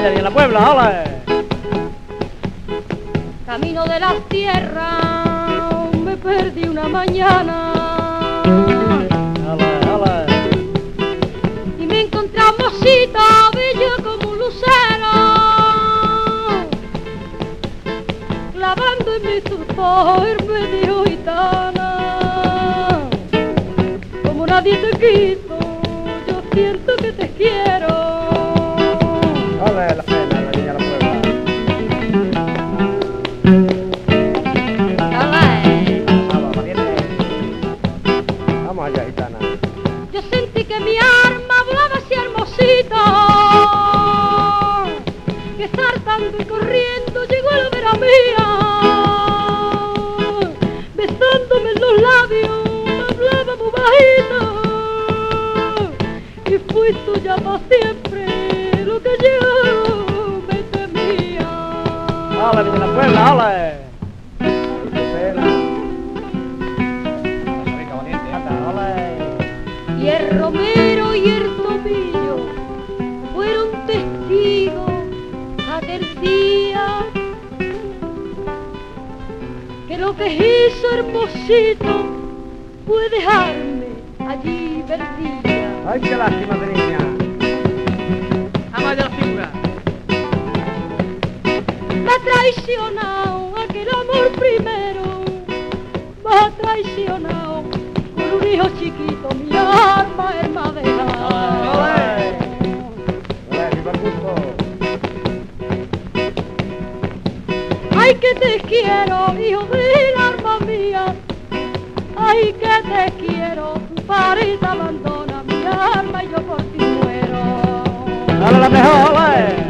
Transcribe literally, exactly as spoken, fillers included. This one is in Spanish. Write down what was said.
Vaya bien la Puebla, ole. Camino de las tierras me perdí una mañana. Ole, ole. Y me encontré a mocita bella como un lucero, clavando en mi torpor me dijo gitana, como nadie te quiso, yo siento que te quiero. Ole, la pena, la niña de la Puebla. Ole. Vamos, valiente. Vamos allá, gitana. Yo sentí que mi alma volaba hacia hermosito, que saltando y corriendo llegó a la vera mía, besándome en los labios, hablaba muy bajito, y fui tuya para siempre, lo que yo me temía. Ole, niña de la Puebla, ole. Pena. Rica, valiente, anda, ole. Y el Romero y el Tomillo fueron testigos aquel día que lo que hizo Hermosito fue dejarme allí perdida. Ay, qué lástima de niña. Vamos allá, la figura. Me ha traicionado aquel amor primero, me ha traicionado con un hijo chiquito, mi alma es madera. Ole. Ole, viva el gusto. Ay, que te quiero, hijo del alma mía. Ay, que te quiero, tu parita abandona mi alma y yo por ti muero. Dale la mejor, ole.